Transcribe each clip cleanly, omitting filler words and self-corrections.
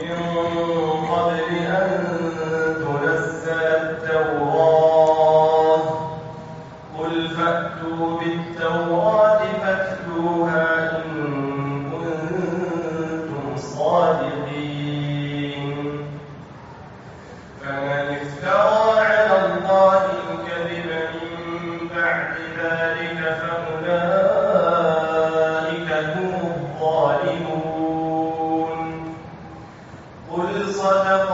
من قبل أن تنزل التوراة قل فأتوا بالتوراة فاتلوها إن كنتم صادقين فمن افترى على الله الكذب من بعد ذلك فأولئك هم الظالمون قل صدق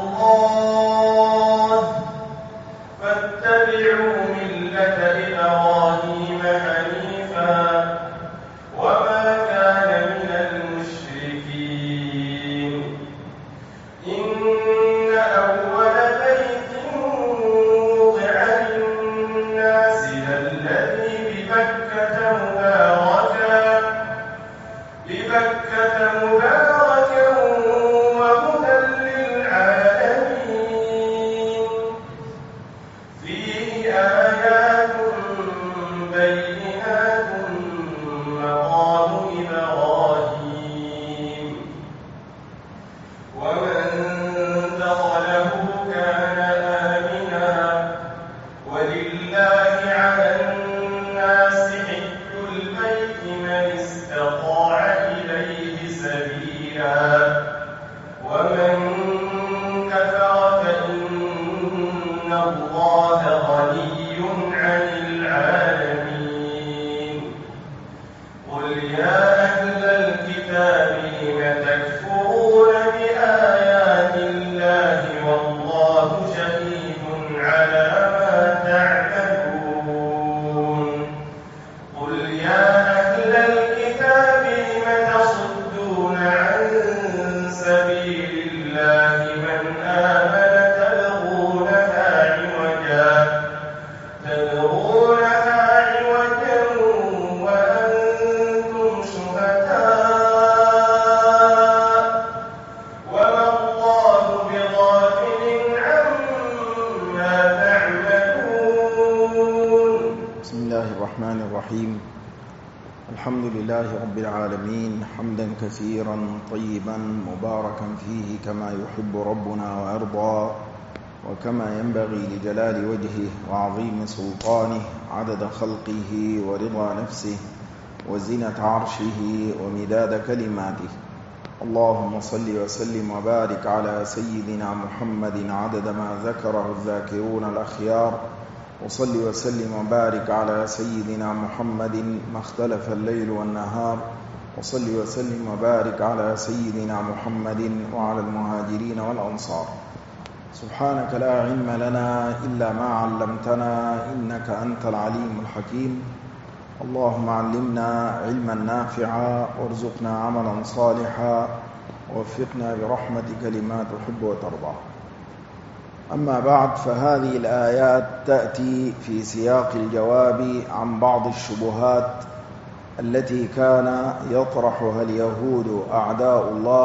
الله فاتبعوا ملة إبراهيم حنيفا وما كان من المشركين إن أول بيت وضع للناس للذي ببكة مباركا وهدى للعالمين فيه آيات بينات مقام إبراهيم ومن دخله كان آمنا ولله على الناس حج البيت من استطاع إليه سبيلا ومن كفر فإن الله غني عن العالمين قل يا أهل الكتاب لم تكفرون بآيات الله والله شهيد على ما تعملون قل يا أهل الكتاب لم تصدون عن سبيل الله من آمن تبغونها عوجا وأنتم شهداء وما الله بغافل عما تعملون. بسم الله الرحمن الرحيم. الحمد لله رب العالمين حمدا كثيرا طيبا مباركا فيه كما يحب ربنا ويرضى وكما ينبغي لجلال وجهه وعظيم سلطانه عدد خلقه ورضا نفسه وزنة عرشه ومداد كلماته. اللهم صل وسلم وبارك على سيدنا محمد عدد ما ذكره الذاكرون الأخيار وصل وسلم وبارك على سيدنا محمد ما اختلف الليل والنهار وصل وسلم وبارك على سيدنا محمد وعلى المهاجرين والأنصار. سبحانك لا علم لنا إلا ما علمتنا إنك أنت العليم الحكيم. اللهم علمنا علما نافعا وارزقنا عملا صالحا ووفقنا برحمتك لما تحب وترضى. أما بعد، فهذه الآيات تأتي في سياق الجواب عن بعض الشبهات التي كان يطرحها اليهود أعداء الله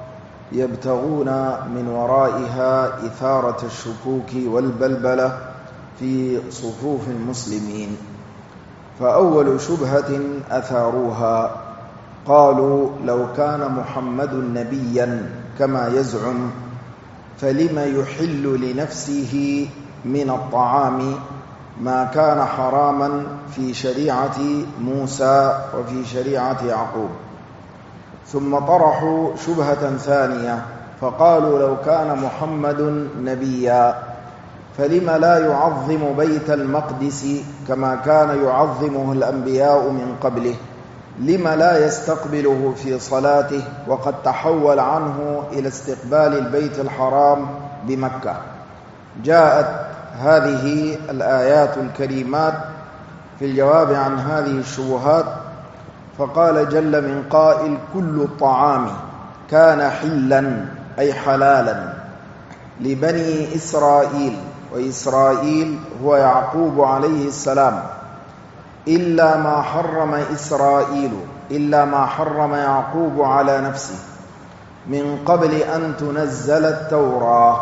يبتغون من ورائها إثارة الشكوك والبلبلة في صفوف المسلمين. فأول شبهة أثاروها قالوا لو كان محمد نبيا كما يزعم فلم يحل لنفسه من الطعام ما كان حراما في شريعة موسى وفي شريعة يعقوب. ثم طرحوا شبهة ثانية فقالوا لو كان محمد نبيا فلم لا يعظم بيت المقدس كما كان يعظمه الأنبياء من قبله؟ لم لا يستقبله في صلاته وقد تحول عنه إلى استقبال البيت الحرام بمكة؟ جاءت هذه الآيات الكريمات في الجواب عن هذه الشبهات، فقال جل من قائل كل الطعام كان حلا أي حلالا لبني إسرائيل، وإسرائيل هو يعقوب عليه السلام، إلا ما حرم يعقوب على نفسه من قبل أن تنزل التوراة.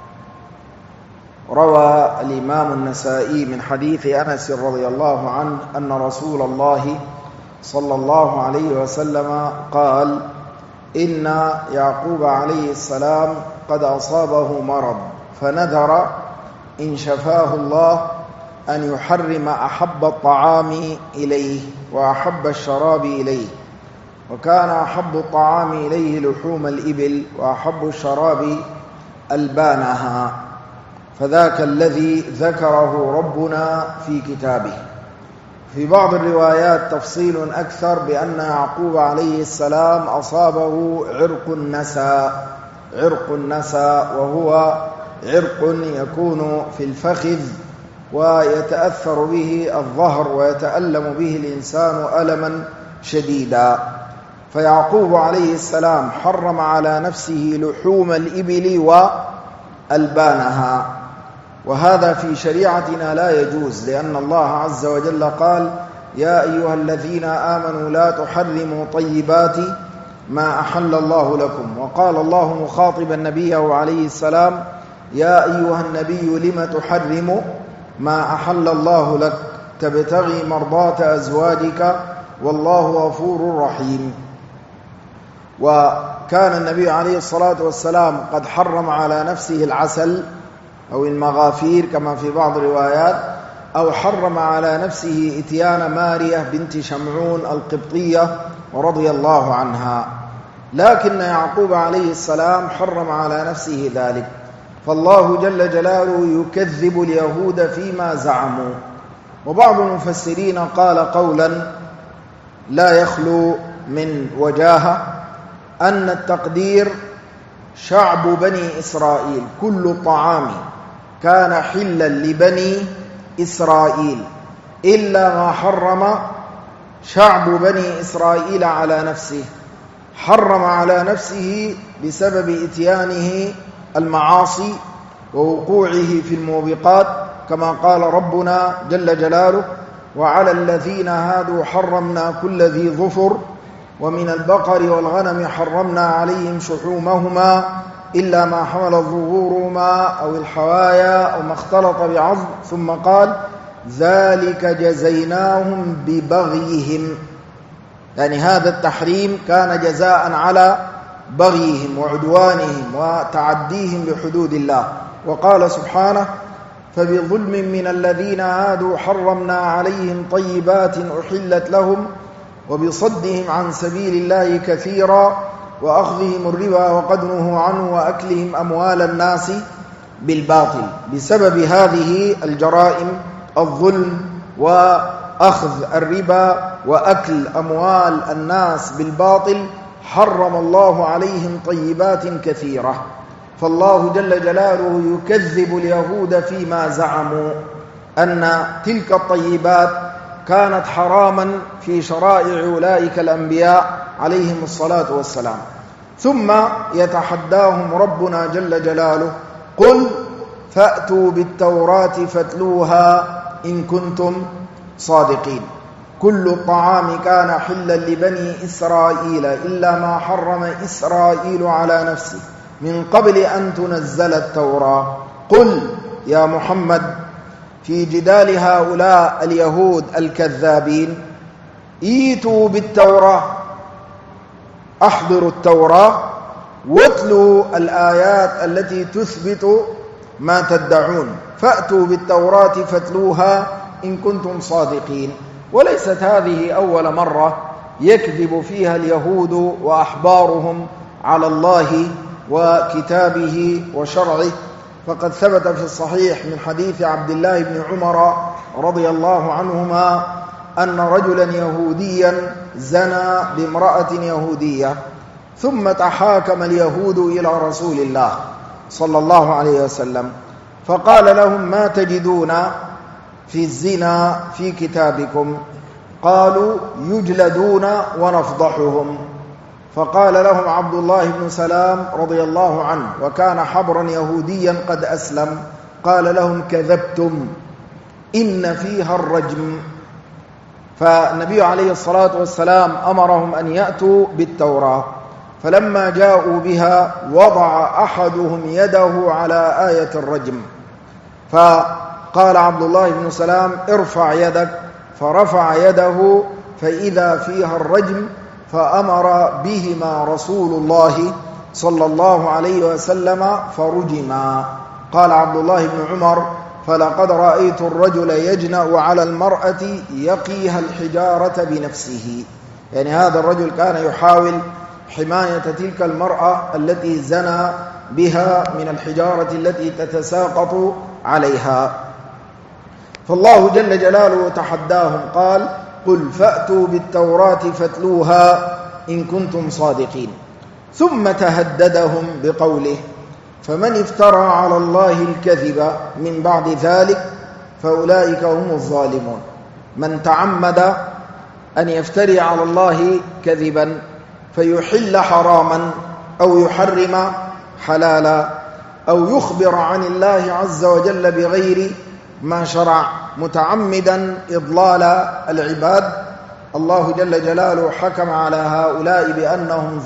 روى الإمام النسائي من حديث أنس رضي الله عنه أن رسول الله صلى الله عليه وسلم قال إن يعقوب عليه السلام قد أصابه مرض، فنذر إن شفاه الله أن يحرم أحب الطعام إليه وأحب الشراب إليه، وكان أحب الطعام إليه لحوم الإبل وأحب الشراب ألبانها، فذاك الذي ذكره ربنا في كتابه. في بعض الروايات تفصيل أكثر بأن يعقوب عليه السلام أصابه عرق النسا، وهو عرق يكون في الفخذ ويتأثر به الظهر ويتألم به الإنسان ألما شديدا. فيعقوب عليه السلام حرم على نفسه لحوم الإبل وألبانها، وهذا في شريعتنا لا يجوز، لأن الله عز وجل قال: يا أيها الذين آمنوا لا تحرموا طيبات ما أحل الله لكم. وقال الله مخاطبا نبيه عليه السلام: يا أيها النبي لم تحرم ما أحل الله لك تبتغي مرضات أزواجك والله غفور رحيم. وكان النبي عليه الصلاة والسلام قد حرم على نفسه العسل أو المغافير كما في بعض الروايات، أو حرم على نفسه إتيان مارية بنت شمعون القبطية رضي الله عنها، لكن يعقوب عليه السلام حرم على نفسه ذلك. فالله جل جلاله يكذب اليهود فيما زعموا. وبعض المفسرين قال قولا لا يخلو من وجاهة، أن التقدير شعب بني إسرائيل كل طعام كان حلا لبني إسرائيل إلا ما حرم شعب بني إسرائيل على نفسه، حرم على نفسه بسبب إتيانه المعاصي ووقوعه في الموبقات، كما قال ربنا جل جلاله: وعلى الذين هادوا حرمنا كل ذي ظفر ومن البقر والغنم حرمنا عليهم شحومهما إلا ما حمل ظهورهما أو الحوايا أو ما اختلط بعظم، ثم قال: ذلك جزيناهم ببغيهم، يعني هذا التحريم كان جزاء على بغيهم وعدوانهم وتعديهم لحدود الله. وقال سبحانه: فبظلم من الذين هادوا حرمنا عليهم طيبات أحلت لهم وبصدهم عن سبيل الله كثيرا وأخذهم الربا وقد نهوا عنه وأكلهم أموال الناس بالباطل. بسبب هذه الجرائم، الظلم وأخذ الربا وأكل أموال الناس بالباطل، حرم الله عليهم طيبات كثيرة. فالله جل جلاله يكذب اليهود فيما زعموا أن تلك الطيبات كانت حراما في شرائع أولئك الأنبياء عليهم الصلاة والسلام. ثم يتحداهم ربنا جل جلاله: قل فأتوا بالتوراة فاتلوها إن كنتم صادقين. كل الطعام كان حلا لبني إسرائيل إلا ما حرم إسرائيل على نفسه من قبل أن تنزل التوراة. قل يا محمد في جدال هؤلاء اليهود الكذابين: ايتوا بالتوراة، احضروا التوراة واتلوا الآيات التي تثبت ما تدعون، فأتوا بالتوراة فاتلوها إن كنتم صادقين. وليست هذه أول مرة يكذب فيها اليهود وأحبارهم على الله وكتابه وشرعه، فقد ثبت في الصحيح من حديث عبد الله بن عمر رضي الله عنهما أن رجلا يهوديا زنى بامرأة يهودية، ثم تحاكم اليهود إلى رسول الله صلى الله عليه وسلم، فقال لهم: ما تجدون في الزنا في كتابكم؟ قالوا: يجلدون ونفضحهم. فقال لهم عبد الله بن سلام رضي الله عنه، وكان حبرا يهوديا قد أسلم، قال لهم: كذبتم، إن فيها الرجم. فالنبي عليه الصلاة والسلام أمرهم أن يأتوا بالتوراة، فلما جاءوا بها وضع أحدهم يده على آية الرجم، فقال عبد الله بن سلام: ارفع يدك، فرفع يده فإذا فيها الرجم، فأمر بهما رسول الله صلى الله عليه وسلم فرجما. قال عبد الله بن عمر: فلقد رأيت الرجل يجنأ على المرأة يقيها الحجارة بنفسه. يعني هذا الرجل كان يحاول حماية تلك المرأة التي زنى بها من الحجارة التي تتساقط عليها. فالله جل جلاله تحداهم قال: قل فأتوا بالتوراة فاتلوها إن كنتم صادقين. ثم تهددهم بقوله: فمن افترى على الله الكذب من بعد ذلك فأولئك هم الظالمون. من تعمد أن يفتري على الله كذبا فيحل حراما أو يحرم حلالا أو يخبر عن الله عز وجل بغير ما شرع متعمدا إضلال العباد، الله جل جلاله حكم على هؤلاء بأنهم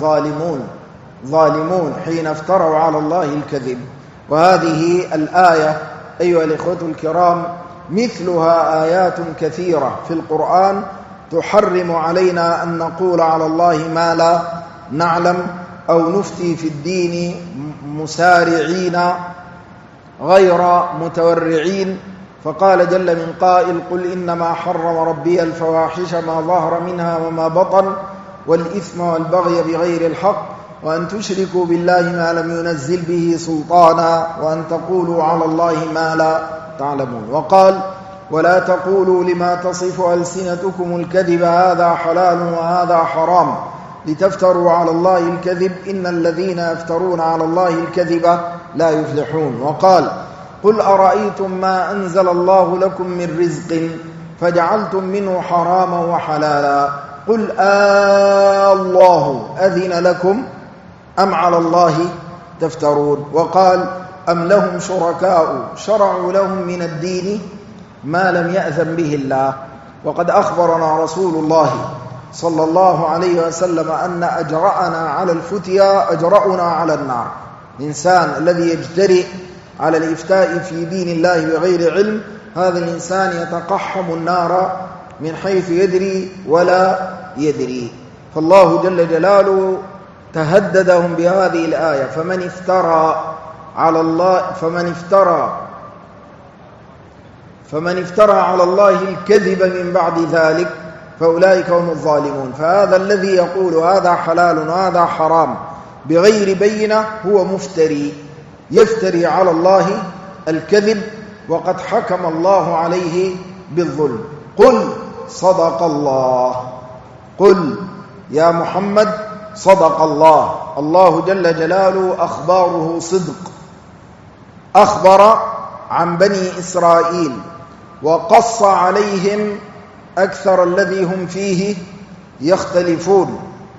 ظالمون حين افتروا على الله الكذب. وهذه الآية أيها الإخوة الكرام مثلها آيات كثيرة في القرآن تحرم علينا أن نقول على الله ما لا نعلم أو نفتي في الدين مسارعين غير متورعين. فقال جل من قائل: قل إنما حرم ربي الفواحش ما ظهر منها وما بطن والإثم والبغي بغير الحق وأن تشركوا بالله ما لم ينزل به سلطانا وأن تقولوا على الله ما لا تعلمون. وقال: ولا تقولوا لما تصف ألسنتكم الكذب هذا حلال وهذا حرام لتفتروا على الله الكذب إن الذين يفترون على الله الكذب لا يفلحون. وقال: قل أرأيتم ما أنزل الله لكم من رزق فجعلتم منه حراما وحلالا قل الله أذن لكم أم على الله تفترون. وقال: أم لهم شركاء شرعوا لهم من الدين ما لم يأذن به الله. وقد أخبرنا رسول الله صلى الله عليه وسلم أن أجرأنا على الفتيا أجرأنا على النار. الإنسان الذي يجترئ على الإفتاء في دين الله بغير علم هذا الإنسان يتقحم النار من حيث يدري ولا يدري. فالله جل جلاله تهددهم بهذه الآية: فمن افترى على الله الكذب من بعد ذلك فأولئك هم الظالمون. فهذا الذي يقول هذا حلال وهذا حرام بغير بينة هو مفتري، يفتري على الله الكذب وقد حكم الله عليه بالظلم. قل صدق الله، قل يا محمد صدق الله. الله جل جلاله أخباره صدق، أخبر عن بني إسرائيل وقص عليهم أكثر الذي هم فيه يختلفون،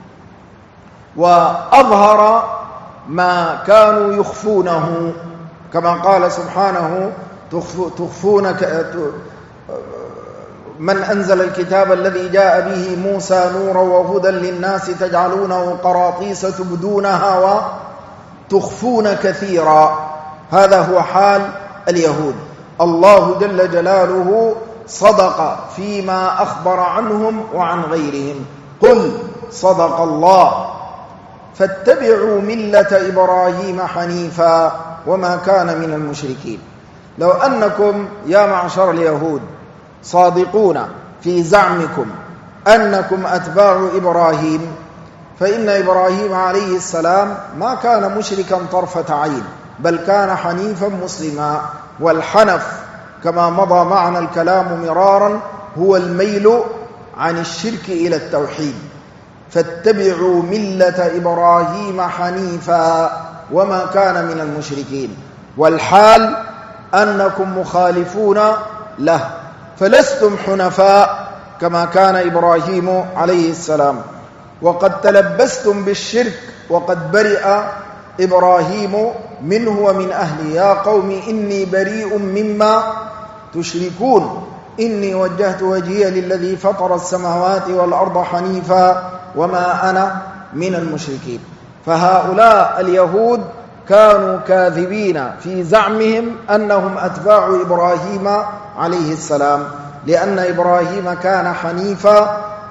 وأظهر ما كانوا يخفونه كما قال سبحانه: تخفون من أنزل الكتاب الذي جاء به موسى نورا وهدى للناس تجعلونه قراطيس تبدونها وتخفون كثيرا. هذا هو حال اليهود. الله جل جلاله صدق فيما أخبر عنهم وعن غيرهم. قل صدق الله فاتبعوا ملة إبراهيم حنيفا وما كان من المشركين. لو أنكم يا معشر اليهود صادقون في زعمكم أنكم أتباع إبراهيم فإن إبراهيم عليه السلام ما كان مشركا طرفة عين، بل كان حنيفا مسلما. والحنف كما مضى معنا الكلام مرارا هو الميل عن الشرك إلى التوحيد. فاتبعوا ملة إبراهيم حنيفا وما كان من المشركين، والحال أنكم مخالفون له، فلستم حنفاء كما كان إبراهيم عليه السلام، وقد تلبستم بالشرك وقد برئ إبراهيم منه ومن أهله. يا قوم إني بريء مما تشركون إني وجهت وجهي للذي فطر السماوات والأرض حنيفا وما أنا من المشركين. فهؤلاء اليهود كانوا كاذبين في زعمهم أنهم أتباع إبراهيم عليه السلام، لأن إبراهيم كان حنيفا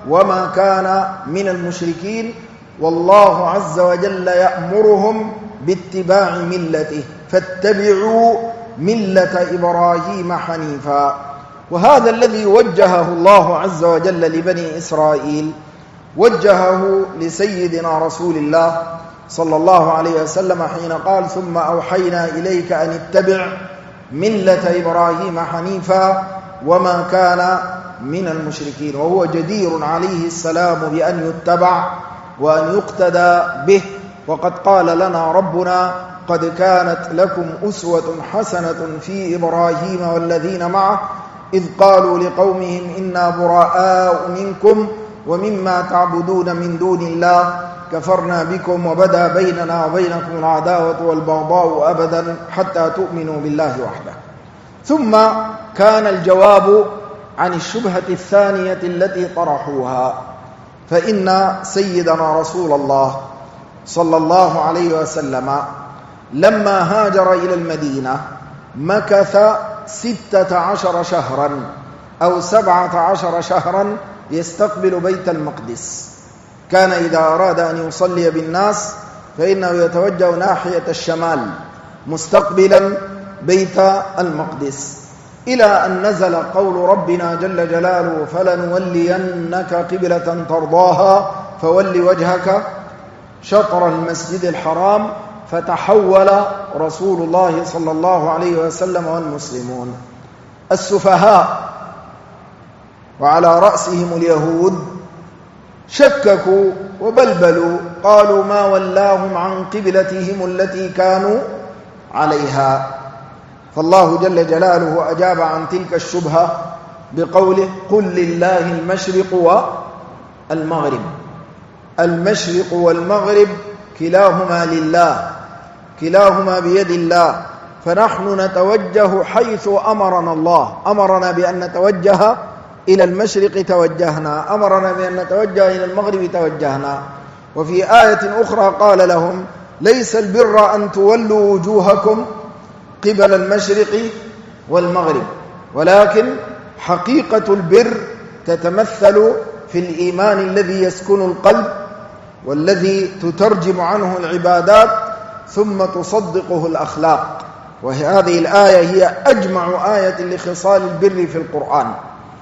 وما كان من المشركين، والله عز وجل يأمرهم باتباع ملته، فاتبعوا ملة إبراهيم حنيفا. وهذا الذي وجهه الله عز وجل لبني إسرائيل وجهه لسيدنا رسول الله صلى الله عليه وسلم حين قال: ثم أوحينا إليك أن اتبع ملة إبراهيم حنيفا وما كان من المشركين. وهو جدير عليه السلام بأن يتبع وأن يقتدى به. وقد قال لنا ربنا: قد كانت لكم أسوة حسنة في إبراهيم والذين معه إذ قالوا لقومهم إنا براء منكم ومما تعبدون من دون الله كفرنا بكم وبدا بيننا وبينكم العداوة والبغضاء أبدا حتى تؤمنوا بالله وحده. ثم كان الجواب عن الشبهة الثانية التي طرحوها، فإن سيدنا رسول الله صلى الله عليه وسلم لما هاجر إلى المدينة مكث 16 شهرا أو 17 شهرا يستقبل بيت المقدس. كان إذا أراد أن يصلي بالناس فإنه يتوجه ناحية الشمال مستقبلا بيت المقدس، إلى أن نزل قول ربنا جل جلاله: فلنولينك قبلة ترضاها فول وجهك شطر المسجد الحرام، فتحول رسول الله صلى الله عليه وسلم والمسلمون. السفهاء وعلى رأسهم اليهود شككوا وبلبلوا، قالوا: ما ولاهم عن قبلتهم التي كانوا عليها. فالله جل جلاله أجاب عن تلك الشبهة بقوله: قل لله المشرق والمغرب. المشرق والمغرب كلاهما لله، كلاهما بيد الله، فنحن نتوجه حيث أمرنا الله. أمرنا بأن نتوجه إلى المشرق توجهنا، أمرنا بأن نتوجه إلى المغرب توجهنا. وفي آية أخرى قال لهم: ليس البر أن تولوا وجوهكم قبل المشرق والمغرب، ولكن حقيقة البر تتمثل في الإيمان الذي يسكن القلب والذي تترجم عنه العبادات ثم تصدقه الأخلاق. وهذه الآية هي أجمع آية لخصال البر في القرآن.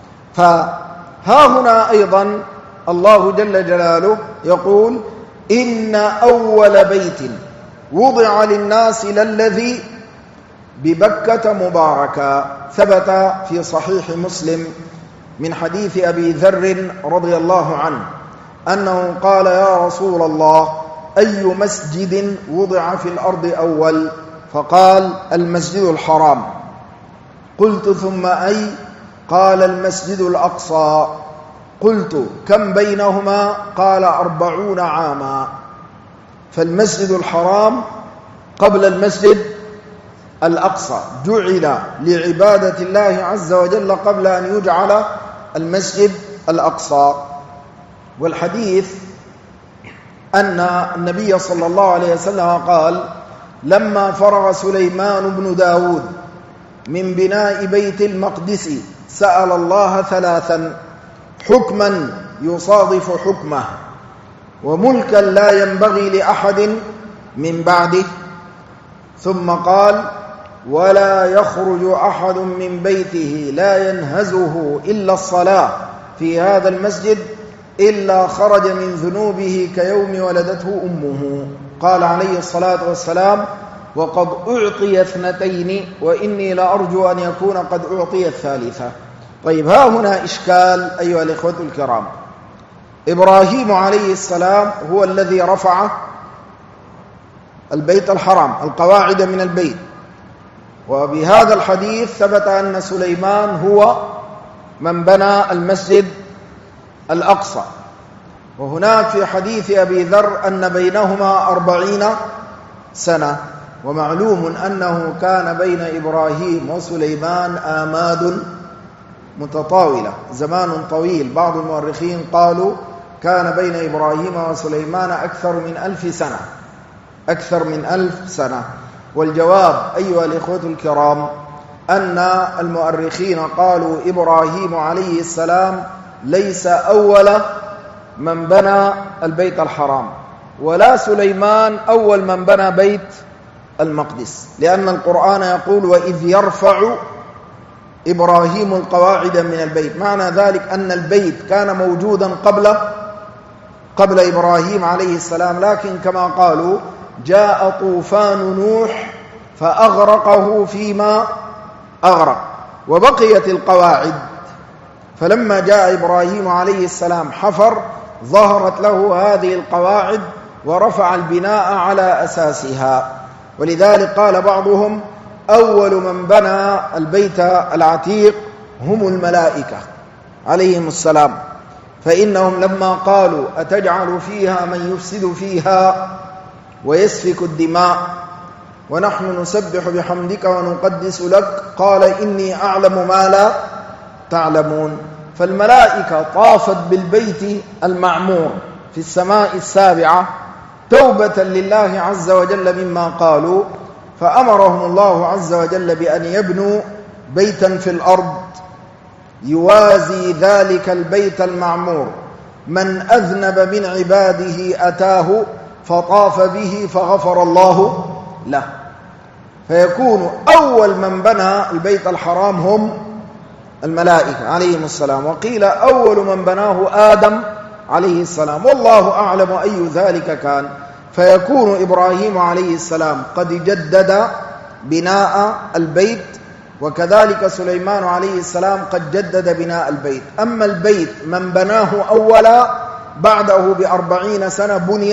فها هنا أيضا الله جل جلاله يقول: إن أول بيت وضع للناس للذي ببكة مباركا. ثبت في صحيح مسلم من حديث أبي ذر رضي الله عنه أنه قال: يا رسول الله، أي مسجد وضع في الأرض أول؟ فقال: المسجد الحرام. قلت: ثم أي؟ قال: المسجد الأقصى. قلت: كم بينهما؟ قال: 40 عاما. فالمسجد الحرام قبل المسجد الأقصى، جعل لعبادة الله عز وجل قبل أن يجعل المسجد الأقصى. والحديث أن النبي صلى الله عليه وسلم قال: لما فرغ سليمان بن داود من بناء بيت المقدس سأل الله 3: حكما يصادف حكمه، وملكا لا ينبغي لأحد من بعده، ثم قال: ولا يخرج أحد من بيته لا ينهزه إلا الصلاة في هذا المسجد إلا خرج من ذنوبه كيوم ولدته أمه. قال عليه الصلاة والسلام: وقد أعطي 2 وإني لأرجو أن يكون قد أعطي 3. طيب، ها هنا إشكال أيها الإخوة الكرام. إبراهيم عليه السلام هو الذي رفع البيت الحرام، القواعد من البيت. وبهذا الحديث ثبت أن سليمان هو من بنى المسجد الأقصى. وهناك في حديث أبي ذر أن بينهما 40 سنة. ومعلوم أنه كان بين إبراهيم وسليمان آماد متطاولة، زمان طويل. بعض المؤرخين قالوا كان بين إبراهيم وسليمان أكثر من 1000 سنة، أكثر من 1000 سنة. والجواب أيها الإخوة الكرام أن المؤرخين قالوا إبراهيم عليه السلام ليس أول من بنى البيت الحرام، ولا سليمان أول من بنى بيت المقدس، لأن القرآن يقول وإذ يرفع إبراهيم القواعد من البيت. معنى ذلك أن البيت كان موجودا قبل إبراهيم عليه السلام، لكن كما قالوا جاء طوفان نوح فأغرقه فيما أغرق وبقيت القواعد. فلما جاء إبراهيم عليه السلام حفر ظهرت له هذه القواعد ورفع البناء على أساسها. ولذلك قال بعضهم أول من بنى البيت العتيق هم الملائكة عليهم السلام، فإنهم لما قالوا أتجعل فيها من يفسد فيها ويسفك الدماء ونحن نسبح بحمدك ونقدس لك قال إني أعلم ما لا تعلمون. فالملائكة طافت بالبيت المعمور في السماء السابعة توبة لله عز وجل مما قالوا، فأمرهم الله عز وجل بأن يبنوا بيتا في الأرض يوازي ذلك البيت المعمور. من أذنب من عباده أتاه فطاف به فغفر الله له. فيكون أول من بنى البيت الحرام هم الملائكة عليهم السلام، وقيل أول من بناه آدم عليه السلام، والله أعلم أي ذلك كان. فيكون إبراهيم عليه السلام قد جدد بناء البيت، وكذلك سليمان عليه السلام قد جدد بناء البيت. أما البيت من بناه أولا بعده ب40 سنة بني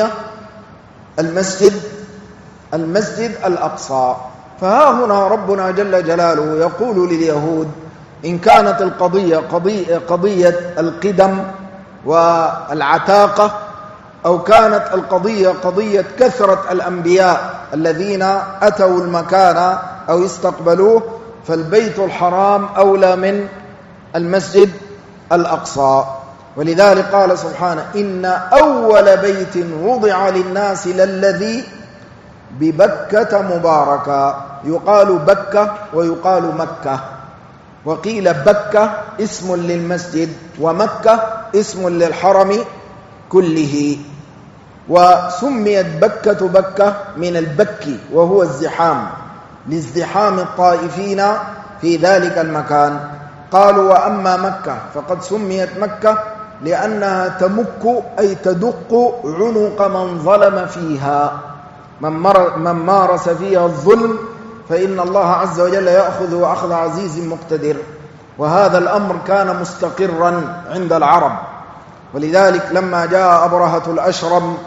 المسجد الأقصى. فها هنا ربنا جل جلاله يقول لليهود إن كانت القضية قضية القدم والعتاقة، أو كانت القضية قضية كثرة الأنبياء الذين أتوا المكان أو استقبلوه، فالبيت الحرام أولى من المسجد الأقصى. ولذلك قال سبحانه إن أول بيت وضع للناس للذي ببكة مباركا. يقال بكة ويقال مكة، وقيل بكة اسم للمسجد ومكة اسم للحرم كله. وسميت بكة بكة من البكي وهو الزحام، لازدحام الطائفين في ذلك المكان. قالوا وأما مكة فقد سميت مكة لأنها تمك أي تدق عنق من ظلم فيها، من مارس فيها الظلم فإن الله عز وجل يأخذ أخذ عزيز مقتدر. وهذا الأمر كان مستقرا عند العرب. ولذلك لما جاء أبرهة الأشرم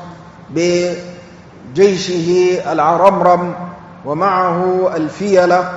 بجيشه العرمرم ومعه الفيلة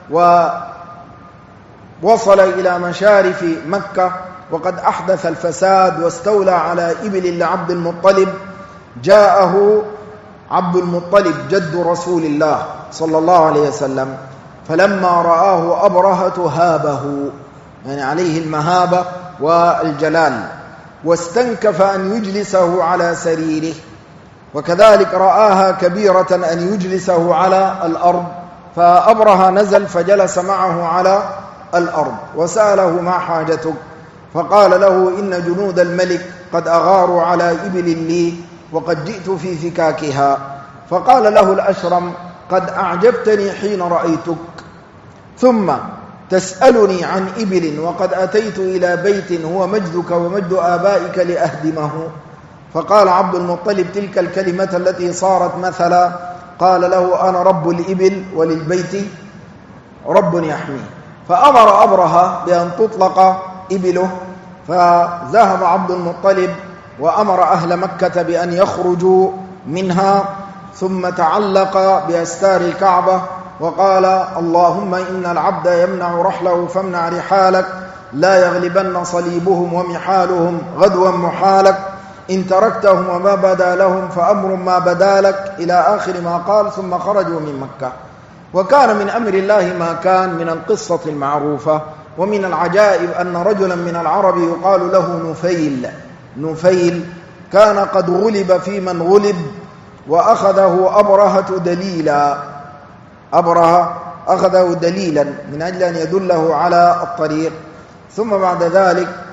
ووصل إلى مشارف مكة وقد أحدث الفساد واستولى على إبل لعبد المطلب، جاءه عبد المطلب جد رسول الله صلى الله عليه وسلم، فلما رآه أبرهة هابه، يعني عليه المهابة والجلال، واستنكف أن يجلسه على سريره، وكذلك رآها كبيرة أن يجلسه على الأرض، فأبرهة نزل فجلس معه على الأرض وسأله ما حاجتك؟ فقال له إن جنود الملك قد أغاروا على إبل لي وقد جئت في فكاكها. فقال له الأشرم قد أعجبتني حين رأيتك، ثم تسألني عن إبل وقد أتيت إلى بيت هو مجدك ومجد آبائك لأهدمه. فقال عبد المطلب تلك الكلمة التي صارت مثلا، قال له أنا رب الإبل وللبيت رب يحميه. فأمر أبرهة بأن تطلق إبله، فذهب عبد المطلب وأمر أهل مكة بأن يخرجوا منها، ثم تعلق بأستار الكعبة وقال اللهم إن العبد يمنع رحله فامنع رحالك، لا يغلبن صليبهم ومحالهم غدوا محالك، إن تركتهم وما بدا لهم فأمر ما بدا لك، إلى آخر ما قال. ثم خرجوا من مكة. وكان من أمر الله ما كان من القصة المعروفة. ومن العجائب أن رجلا من العرب يقال له نفيل كان قد غلب في من غلب، وأخذه أبرهة دليلا. أبرهة أخذه دليلا من أجل أن يدله على الطريق. ثم بعد ذلك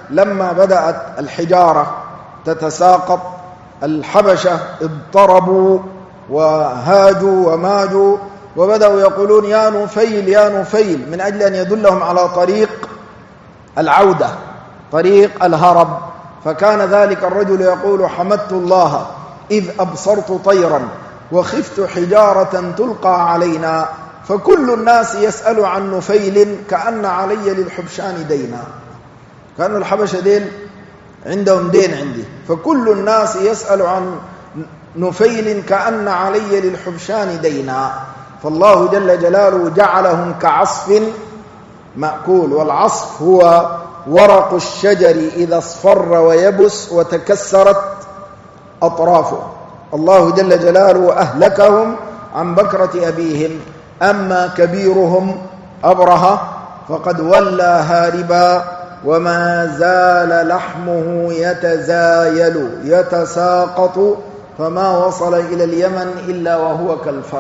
لما بدأت الحجارة تتساقط الحبشة اضطربوا وهاجوا وماجوا وبدأوا يقولون يا نفيل يا نفيل، من أجل أن يدلهم على طريق العودة، طريق الهرب. فكان ذلك الرجل يقول حمدت الله إذ أبصرت طيرا وخفت حجارة تلقى علينا، فكل الناس يسأل عن نفيل كأن علي للحبشان دينا. كانوا الحبشة دين عندهم دين عندي، فكل الناس يسأل عن نفيل كأن علي للحبشان دينا. فالله جل جلاله جعلهم كعصف مأكول، والعصف هو ورق الشجر إذا اصفر ويبس وتكسرت أطرافه. الله جل جلاله أهلكهم عن بكرة أبيهم. أما كبيرهم أبرهة فقد ولى هاربا وما زال لحمه يتزايل يتساقط، فما وصل إلى اليمن إلا وهو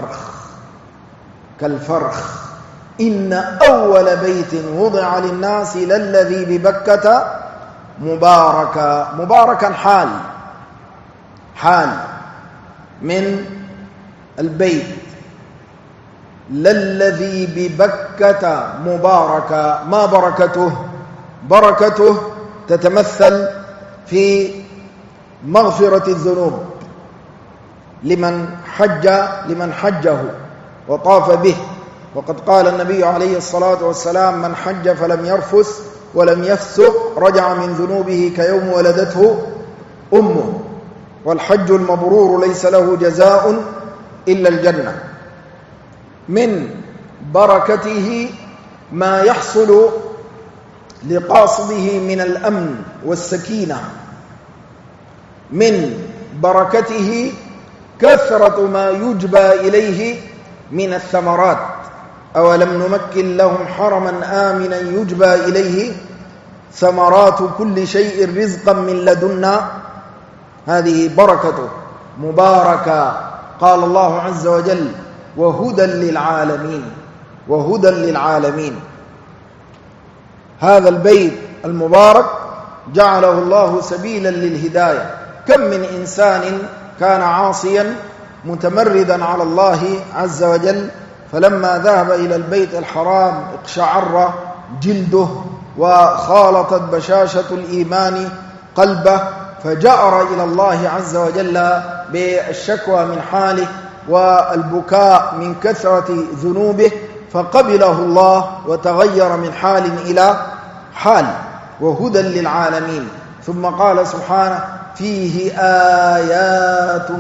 كالفرخ. إن أول بيت وضع للناس للذي ببكة مباركا حال من البيت، للذي ببكة مباركا. ما بركته تتمثل في مغفرة الذنوب لمن حجه وطاف به. وقد قال النبي عليه الصلاة والسلام من حج فلم يرفث ولم يفسق رجع من ذنوبه كيوم ولدته أمه. والحج المبرور ليس له جزاء إلا الجنة. من بركته ما يحصل لقاصده من الأمن والسكينة. من بركته كثرة ما يجبى إليه من الثمرات. أولم نمكن لهم حرما آمنا يجبى إليه ثمرات كل شيء رزقا من لدنا. هذه بركته مباركة. قال الله عز وجل وهدى للعالمين. هذا البيت المبارك جعله الله سبيلا للهداية. كم من إنسان كان عاصيا متمردا على الله عز وجل، فلما ذهب إلى البيت الحرام اقشعر جلده وخالطت بشاشة الإيمان قلبه، فجأر إلى الله عز وجل بالشكوى من حاله والبكاء من كثرة ذنوبه، فقبله الله وتغير من حال إلى حال. وهدى للعالمين. ثم قال سبحانه فيه آيات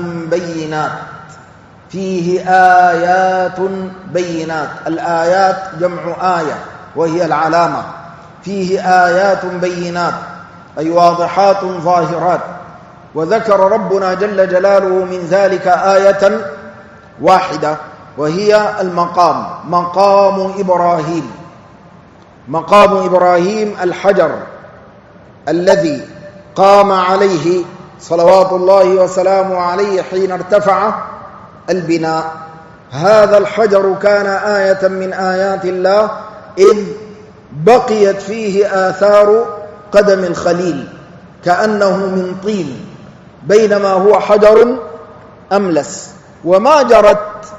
بينات. الآيات جمع آية وهي العلامة. فيه آيات بينات أي واضحات ظاهرات. وذكر ربنا جل جلاله من ذلك آية واحدة وهي المقام، مقام إبراهيم الحجر الذي قام عليه صلوات الله وسلامه عليه حين ارتفع البناء. هذا الحجر كان آية من آيات الله إذ بقيت فيه آثار قدم الخليل كأنه من طين، بينما هو حجر أملس. وما جرت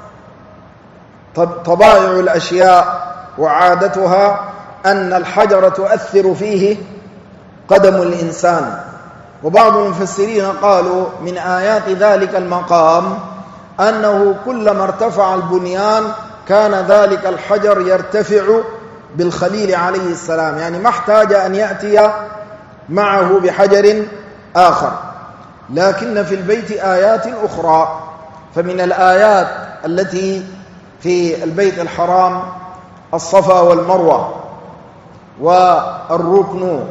طبائع الأشياء وعادتها أن الحجر تؤثر فيه قدم الإنسان. وبعض المفسرين قالوا من آيات ذلك المقام أنه كلما ارتفع البنيان كان ذلك الحجر يرتفع بالخليل عليه السلام، يعني ما احتاج أن يأتي معه بحجر آخر. لكن في البيت آيات أخرى. فمن الآيات التي في البيت الحرام الصفا والمروة والركن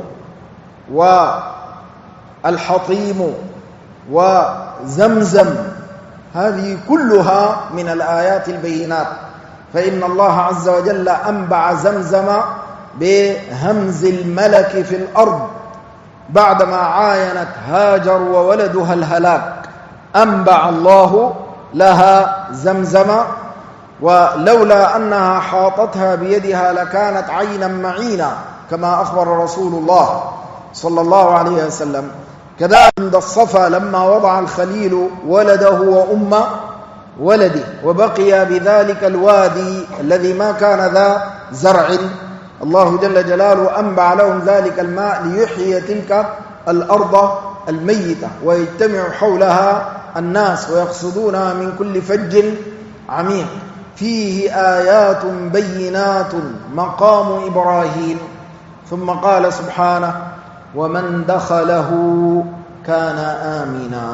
والحطيم وزمزم، هذه كلها من الآيات البينات. فإن الله عز وجل أنبع زمزم بهمز الملك في الأرض بعدما عاينت هاجر وولدها الهلاك، أنبع الله لها زمزم، ولولا أنها حاطتها بيدها لكانت عينا معينا كما أخبر رسول الله صلى الله عليه وسلم. كذلك عند الصفا لما وضع الخليل ولده وأم ولده وبقي بذلك الوادي الذي ما كان ذا زرع، الله جل جلاله أنبع لهم ذلك الماء ليحيي تلك الأرض الميتة ويجتمع حولها الناس ويقصدونها من كل فج عميق. فيه آيات بينات مقام إبراهيم. ثم قال سبحانه: ومن دخله كان آمنا.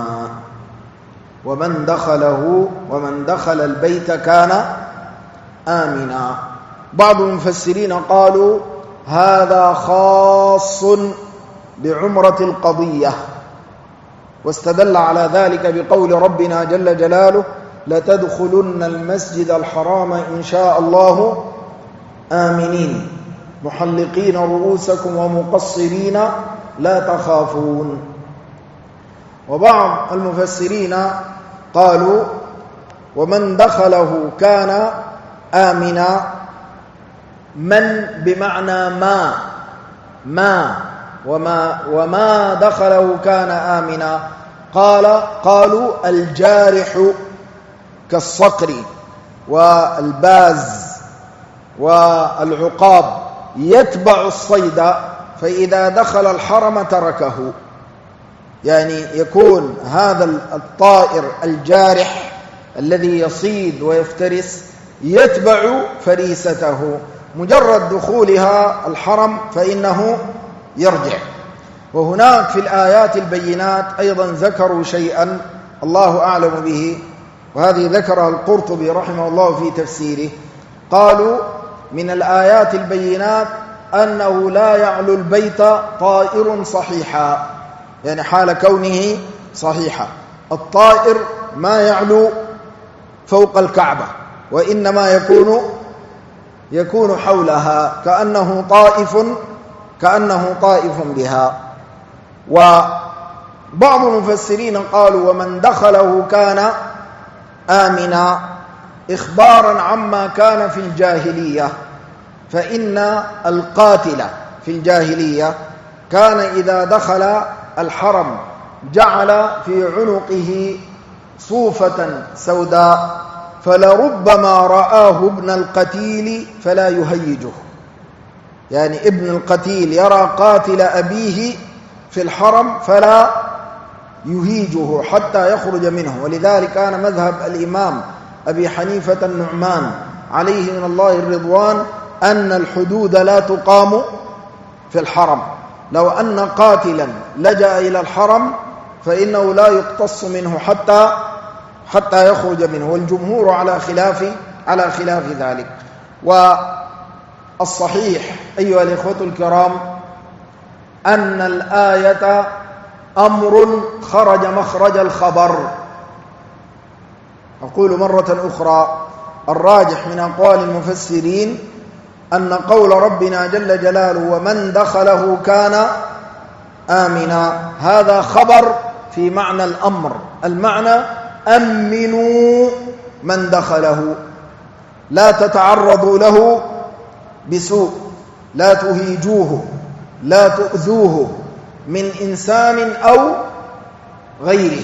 ومن دخل البيت كان آمنا. بعض المفسرين قالوا هذا خاص بعمرة القضية، واستدل على ذلك بقول ربنا جل جلاله: لتدخلن المسجد الحرام إن شاء الله آمنين محلقين رؤوسكم ومقصرين لا تخافون. وبعض المفسرين قالوا ومن دخله كان آمنا، من بمعنى ما وما دخله كان آمنا. قالوا الجارح كالصقر والباز والعقاب يتبع الصيد، فإذا دخل الحرم تركه، يعني يكون هذا الطائر الجارح الذي يصيد ويفترس يتبع فريسته، مجرد دخولها الحرم فإنه يرجع. وهناك في الآيات البينات أيضا ذكروا شيئا الله أعلم به، وهذه ذكرها القرطبي رحمه الله في تفسيره. قالوا من الآيات البينات أنه لا يعلو البيت طائر صحيحا، يعني حال كونه صحيحا. الطائر ما يعلو فوق الكعبة، وإنما يكون حولها كأنه طائف بها. وبعض المفسرين قالوا ومن دخله كان آمنا إخبارا عما كان في الجاهلية، فإن القاتل في الجاهلية كان إذا دخل الحرم جعل في عنقه صوفة سوداء، فلربما رآه ابن القتيل فلا يهيجه، يعني ابن القتيل يرى قاتل أبيه في الحرم فلا يهيجه حتى يخرج منه. ولذلك كان مذهب الإمام أبي حنيفة النعمان عليه من الله الرضوان أن الحدود لا تقام في الحرم. لو أن قاتلا لجأ إلى الحرم فإنه لا يقتص منه حتى يخرج منه، والجمهور على خلاف ذلك. والصحيح أيها الإخوة الكرام أن الآية أمر خرج مخرج الخبر. أقول مرة أخرى الراجح من أقوال المفسرين أن قول ربنا جل جلاله ومن دخله كان آمنا هذا خبر في معنى الأمر، المعنى أمنوا من دخله، لا تتعرضوا له بسوء، لا تهيجوه، لا تؤذوه من إنسان أو غيره،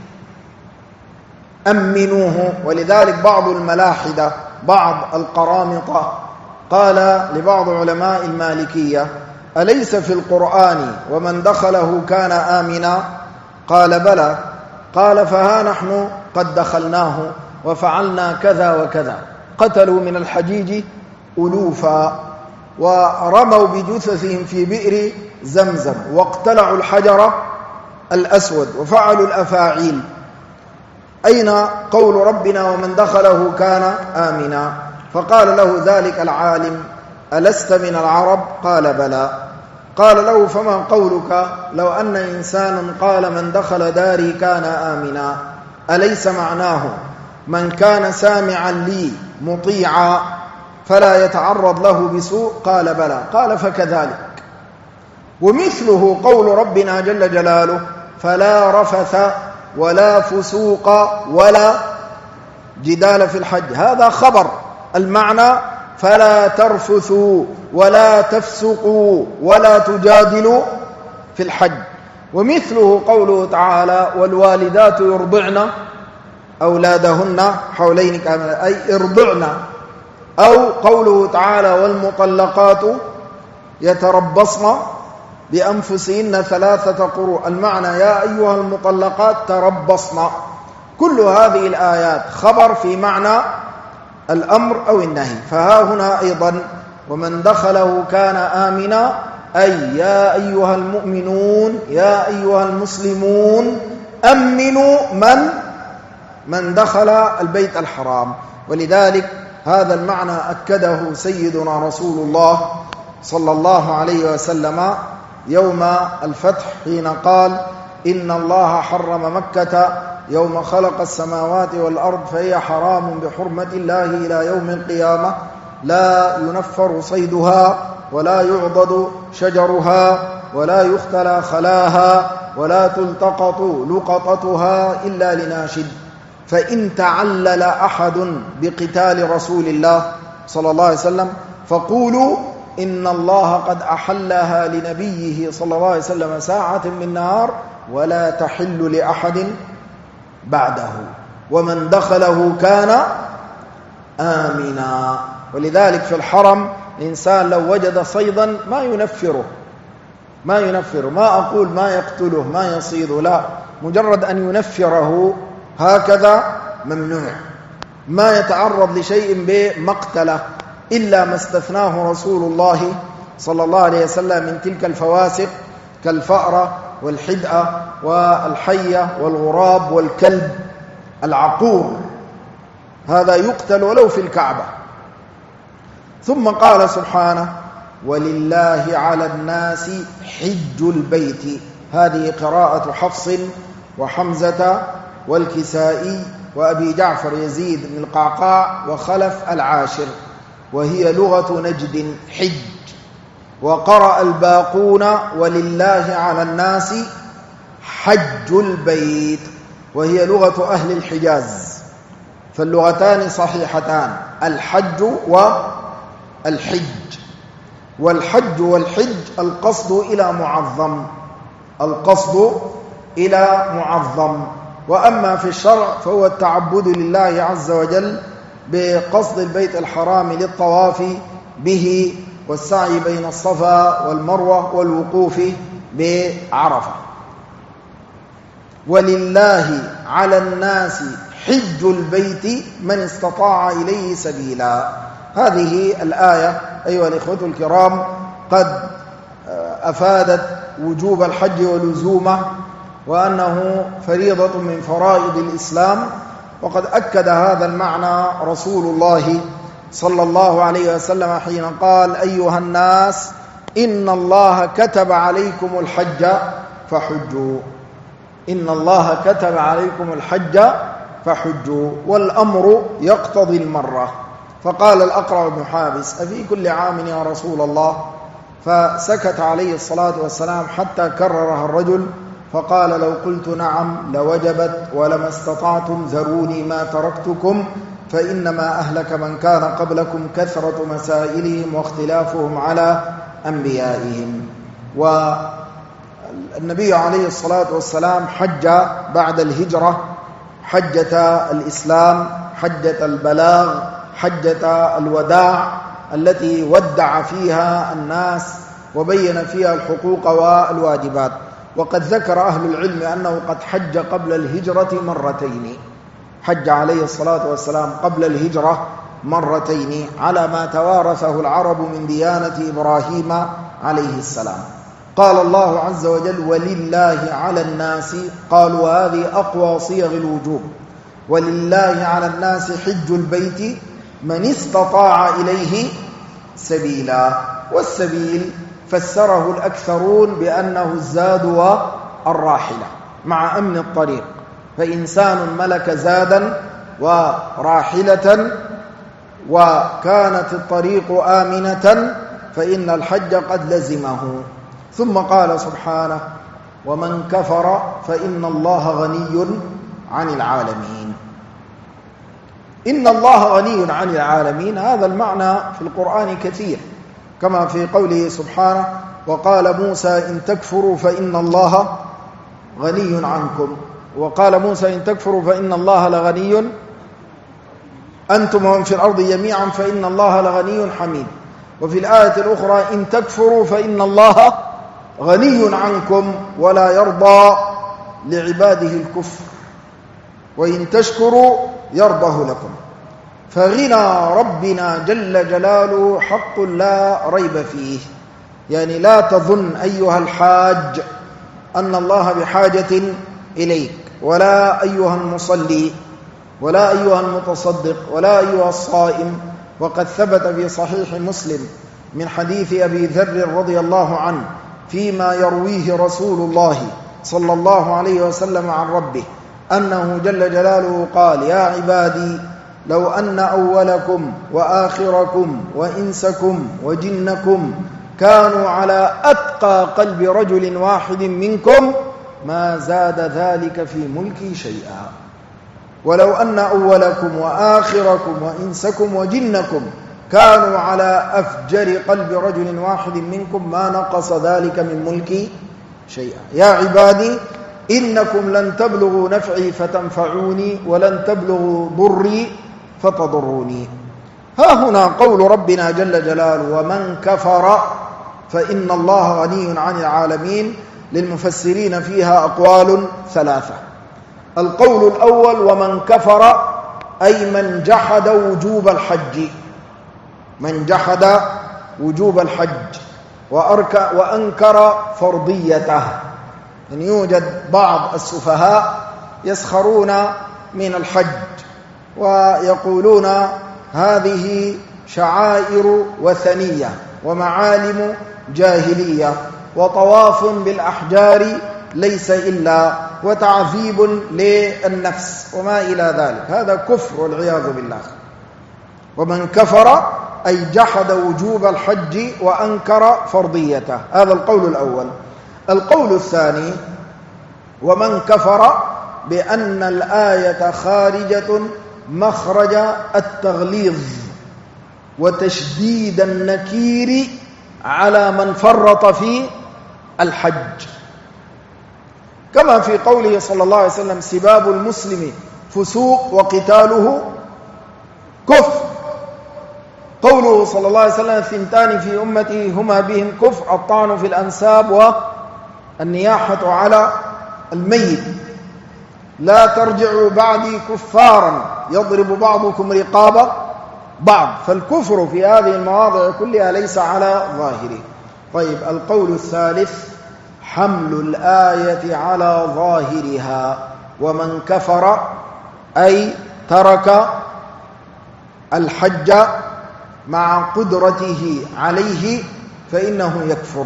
أمنوه. ولذلك بعض الملاحدة بعض القرامطة قال لبعض علماء المالكية أليس في القرآن ومن دخله كان آمنا؟ قال بلى. قال فها نحن قد دخلناه وفعلنا كذا وكذا. قتلوا من الحجيج ألوفا، ورموا بجثثهم في بئر زمزم، واقتلعوا الحجر الأسود، وفعلوا الأفاعيل. أين قول ربنا ومن دخله كان آمنا؟ فقال له ذلك العالم ألست من العرب؟ قال بلى. قال له فما قولك لو أن إنسانا قال من دخل داري كان آمنا؟ أليس معناه من كان سامعا لي مطيعا فلا يتعرض له بسوء؟ قال بلى. قال فكذلك. ومثله قول ربنا جل جلاله فلا رفث ولا فسوق ولا جدال في الحج، هذا خبر، المعنى فلا ترفثوا ولا تفسقوا ولا تجادلوا في الحج. ومثله قوله تعالى والوالدات يرضعن أولادهن حولين كاملين، أي ارضعن. أو قوله تعالى والمطلقات يتربصن بأنفسهن 3 قروء، المعنى يا أيها المطلقات تربصن. كل هذه الآيات خبر في معنى الأمر أو النهي. فها هنا أيضا ومن دخله كان آمنا، أي يا أيها المؤمنون يا أيها المسلمون أمنوا من دخل البيت الحرام. ولذلك هذا المعنى أكده سيدنا رسول الله صلى الله عليه وسلم يوم الفتح حين قال إن الله حرم مكة يوم خلق السماوات والأرض فهي حرام بحرمة الله إلى يوم القيامة، لا ينفر صيدها ولا يعضد شجرها ولا يختلى خلاها ولا تلتقط لقطتها إلا لناشد. فإن تعلل أحد بقتال رسول الله صلى الله عليه وسلم فقولوا إن الله قد أحلها لنبيه صلى الله عليه وسلم ساعة من نهار ولا تحل لأحد بعده، ومن دخله كان آمنا. ولذلك في الحرم الإنسان لو وجد صيدا ما ينفره، ما أقول ما يقتله ما يصيده، لا، مجرد أن ينفره هكذا ممنوع، ما يتعرض لشيء بمقتله إلا ما استثناه رسول الله صلى الله عليه وسلم من تلك الفواسق كالفأرة والحدأة والحية والغراب والكلب العقور، هذا يقتل ولو في الكعبة. ثم قال سبحانه ولله على الناس حج البيت، هذه قراءة حفص وحمزة والكسائي وأبي جعفر يزيد بن القعقاع وخلف العاشر، وهي لغة نجد حج. وقرأ الباقون ولله على الناس حج البيت، وهي لغة أهل الحجاز، فاللغتان صحيحتان، الحج والحج. والحج والحج القصد إلى معظم، وأما في الشرع فهو التعبد لله عز وجل بقصد البيت الحرام للطواف به والسعي بين الصفا والمروة والوقوف بعرفة. ولله على الناس حج البيت من استطاع إليه سبيلا. هذه الآية أيها الإخوة الكرام قد أفادت وجوب الحج ولزومه، وأنه فريضة من فرائض الإسلام، وقد أكد هذا المعنى رسول الله صلى الله عليه وسلم حين قال أيها الناس إن الله كتب عليكم الحج فحجوا، إن الله كتب عليكم الحج فحجوا، والأمر يقتضي المرة. فقال الأقرع بن حابس أفي كل عام يا رسول الله؟ فسكت عليه الصلاة والسلام حتى كررها الرجل، فقال لو قلت نعم لوجبت ولما استطعتم ذروني ما تركتكم، فإنما أهلك من كان قبلكم كثرة مسائلهم واختلافهم على أنبيائهم. والنبي عليه الصلاة والسلام حج بعد الهجرة حجة الإسلام، حجة البلاغ، حجة الوداع التي ودع فيها الناس وبين فيها الحقوق والواجبات. وقد ذكر أهل العلم أنه قد حج قبل الهجرة مرتين، حج عليه الصلاة والسلام قبل الهجرة مرتين على ما توارثه العرب من ديانة إبراهيم عليه السلام. قال الله عز وجل ولله على الناس، قالوا هذه أقوى صيغ الوجوب، ولله على الناس حج البيت من استطاع إليه سبيلا. والسبيل فسره الأكثرون بأنه الزاد والراحلة مع أمن الطريق، فإنسان ملك زادا وراحلة وكانت الطريق آمنة فإن الحج قد لزمه. ثم قال سبحانه ومن كفر فإن الله غني عن العالمين. إن الله غني عن العالمين، هذا المعنى في القرآن كثير، كما في قوله سبحانه وقال موسى إن تكفروا فإن الله غني عنكم، وقال موسى إن تكفروا فإن الله لغني أنتم ومن في الأرض جميعا فإن الله لغني حميد. وفي الآية الأخرى إن تكفروا فإن الله غني عنكم ولا يرضى لعباده الكفر وإن تشكروا يرضه لكم. فغنى ربنا جل جلاله حق لا ريب فيه. يعني لا تظن أيها الحاج أن الله بحاجة إليك، ولا أيها المصلي، ولا أيها المتصدق، ولا أيها الصائم. وقد ثبت في صحيح مسلم من حديث أبي ذر رضي الله عنه فيما يرويه رسول الله صلى الله عليه وسلم عن ربه أنه جل جلاله قال يا عبادي لو أن أولكم وآخركم وإنسكم وجنكم كانوا على أتقى قلب رجل واحد منكم ما زاد ذلك في ملكي شيئا، ولو أن أولكم وآخركم وإنسكم وجنكم كانوا على أفجر قلب رجل واحد منكم ما نقص ذلك من ملكي شيئا. يا عبادي إنكم لن تبلغوا نفعي فتنفعوني ولن تبلغوا ضري فتضروني. ها هنا قول ربنا جل جلاله ومن كفر فإن الله غني عن العالمين. للمفسرين فيها أقوال ثلاثة. القول الأول ومن كفر أي من جحد وجوب الحج، من جحد وجوب الحج وأنكر فرضيته. أن يوجد بعض السفهاء يسخرون من الحج ويقولون هذه شعائر وثنية ومعالم جاهلية وطواف بالأحجار ليس إلا وتعذيب للنفس وما إلى ذلك. هذا كفر والعياذ بالله. ومن كفر أي جحد وجوب الحج وأنكر فرضيته. هذا القول الأول. القول الثاني ومن كفر بأن الآية خارجة مخرج التغليظ وتشديد النكير على من فرط في الحج، كما في قوله صلى الله عليه وسلم سباب المسلم فسوق وقتاله كفر. قوله صلى الله عليه وسلم ثنتان في أمتي هما بهم كفر الطعن في الأنساب والنياحة على الميت. لا ترجعوا بعدي كفارا يضرب بعضكم رقاب بعض. فالكفر في هذه المواضع كلها ليس على ظاهره. طيب القول الثالث حمل الآية على ظاهرها. ومن كفر أي ترك الحج مع قدرته عليه فإنه يكفر.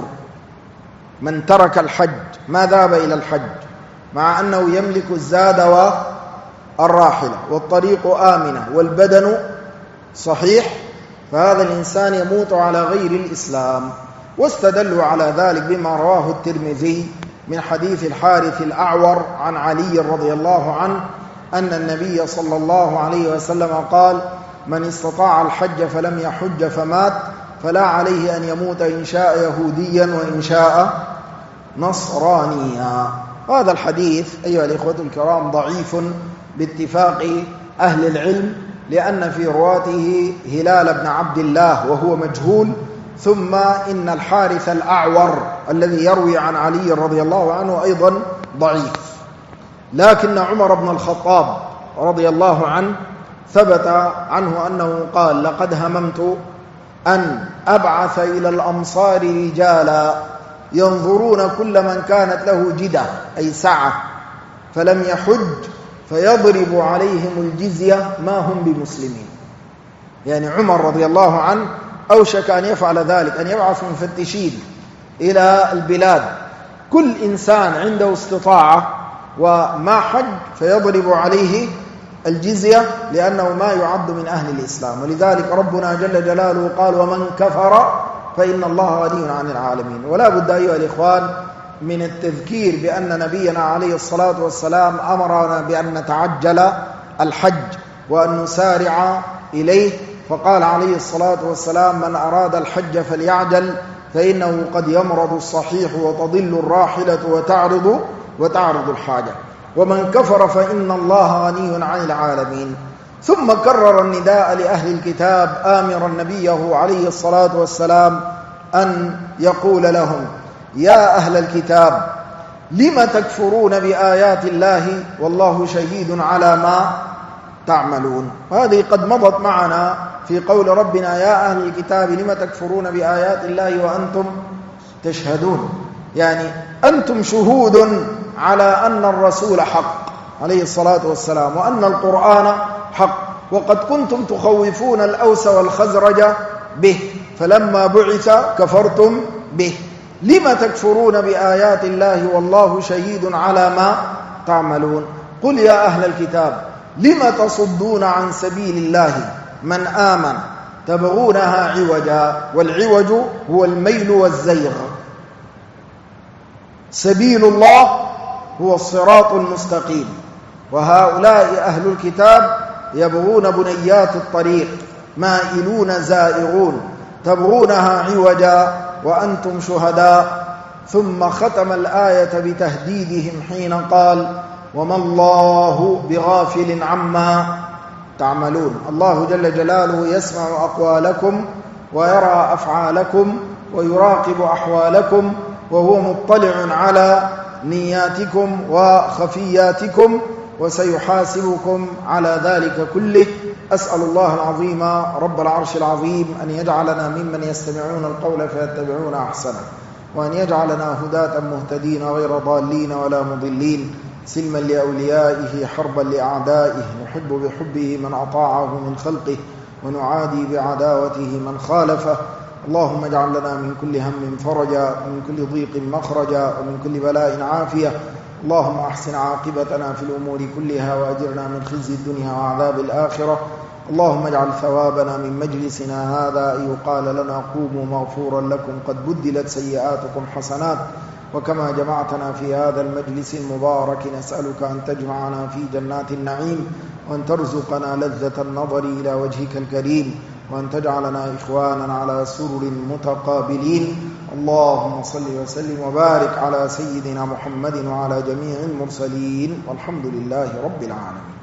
من ترك الحج ما ذهب إلى الحج مع أنه يملك الزاد والراحلة والطريق آمنة والبدن صحيح، فهذا الإنسان يموت على غير الإسلام. واستدلوا على ذلك بما رواه الترمذي من حديث الحارث الأعور عن علي رضي الله عنه أن النبي صلى الله عليه وسلم قال من استطاع الحج فلم يحج فمات فلا عليه أن يموت إن شاء يهوديا وإن شاء نصرانيا. هذا الحديث أيها الإخوة الكرام ضعيف باتفاق أهل العلم، لأن في رواته هلال بن عبد الله وهو مجهول، ثم إن الحارث الأعور الذي يروي عن علي رضي الله عنه أيضا ضعيف. لكن عمر بن الخطاب رضي الله عنه ثبت عنه أنه قال لقد هممت أن أبعث إلى الأمصار رجالا ينظرون كل من كانت له جدة أي سعة فلم يحج فيضرب عليهم الجزية ما هم بمسلمين. يعني عمر رضي الله عنه أوشك أن يفعل ذلك، أن يبعث مفتشين إلى البلاد كل إنسان عنده استطاعة وما حج فيضرب عليه الجزية لأنه ما يعد من أهل الإسلام. ولذلك ربنا جل جلاله قال ومن كفر فإن الله غني عن العالمين. ولا بد أيها الإخوان من التذكير بأن نبينا عليه الصلاة والسلام أمرنا بأن نتعجل الحج وأن نسارع إليه، فقال عليه الصلاة والسلام من أراد الحج فليعجل فإنه قد يمرض الصحيح وتضل الراحلة وتعرض الحاجة. ومن كفر فإن الله غني عن العالمين. ثم كرر النداء لأهل الكتاب آمرا نبيه عليه الصلاة والسلام أن يقول لهم: يا أهل الكتاب لم تكفرون بآيات الله والله شهيد على ما تعملون. وهذه قد مضت معنا في قول ربنا: يا أهل الكتاب لم تكفرون بآيات الله وأنتم تشهدون، يعني أنتم شهود على أن الرسول حق عليه الصلاة والسلام وأن القرآن حق، وقد كنتم تخوفون الأوس والخزرج به، فلما بعث كفرتم به. لم تكفرون بآيات الله والله شهيد على ما تعملون. قل يا أهل الكتاب لم تصدون عن سبيل الله من آمن تبغونها عوجا، والعوج هو الميل والزيغ. سبيل الله هو الصراط المستقيم، وهؤلاء أهل الكتاب يبغون بنيات الطريق، مائلون زائغون، تبغونها عوجا وأنتم شهداء. ثم ختم الآية بتهديدهم حين قال: وما الله بغافل عما تعملون. الله جل جلاله يسمع أقوالكم ويرى أفعالكم ويراقب أحوالكم، وهو مطلع على نياتكم وخفياتكم، وسيحاسبكم على ذلك كله. أسأل الله العظيم رب العرش العظيم أن يجعلنا ممن يستمعون القول فيتبعون أحسنه، وأن يجعلنا هداة مهتدين غير ضالين ولا مضلين، سلما لأوليائه حربا لأعدائه، نحب بحبه من أطاعه من خلقه، ونعادي بعداوته من خالفه. اللهم اجعل لنا من كل هم فرجا، ومن كل ضيق مخرجا، ومن كل بلاء عافية. اللهم أحسن عاقبتنا في الأمور كلها، وأجرنا من خزي الدنيا وعذاب الآخرة. اللهم اجعل ثوابنا من مجلسنا هذا أن يقال لنا قوموا مغفورا لكم قد بدلت سيئاتكم حسنات. وكما جمعتنا في هذا المجلس المبارك نسألك أن تجمعنا في جنات النعيم، وأن ترزقنا لذة النظر إلى وجهك الكريم، وأن تجعلنا إخوانا على سرر متقابلين. اللهم صل وسلم وبارك على سيدنا محمد وعلى جميع المرسلين، والحمد لله رب العالمين.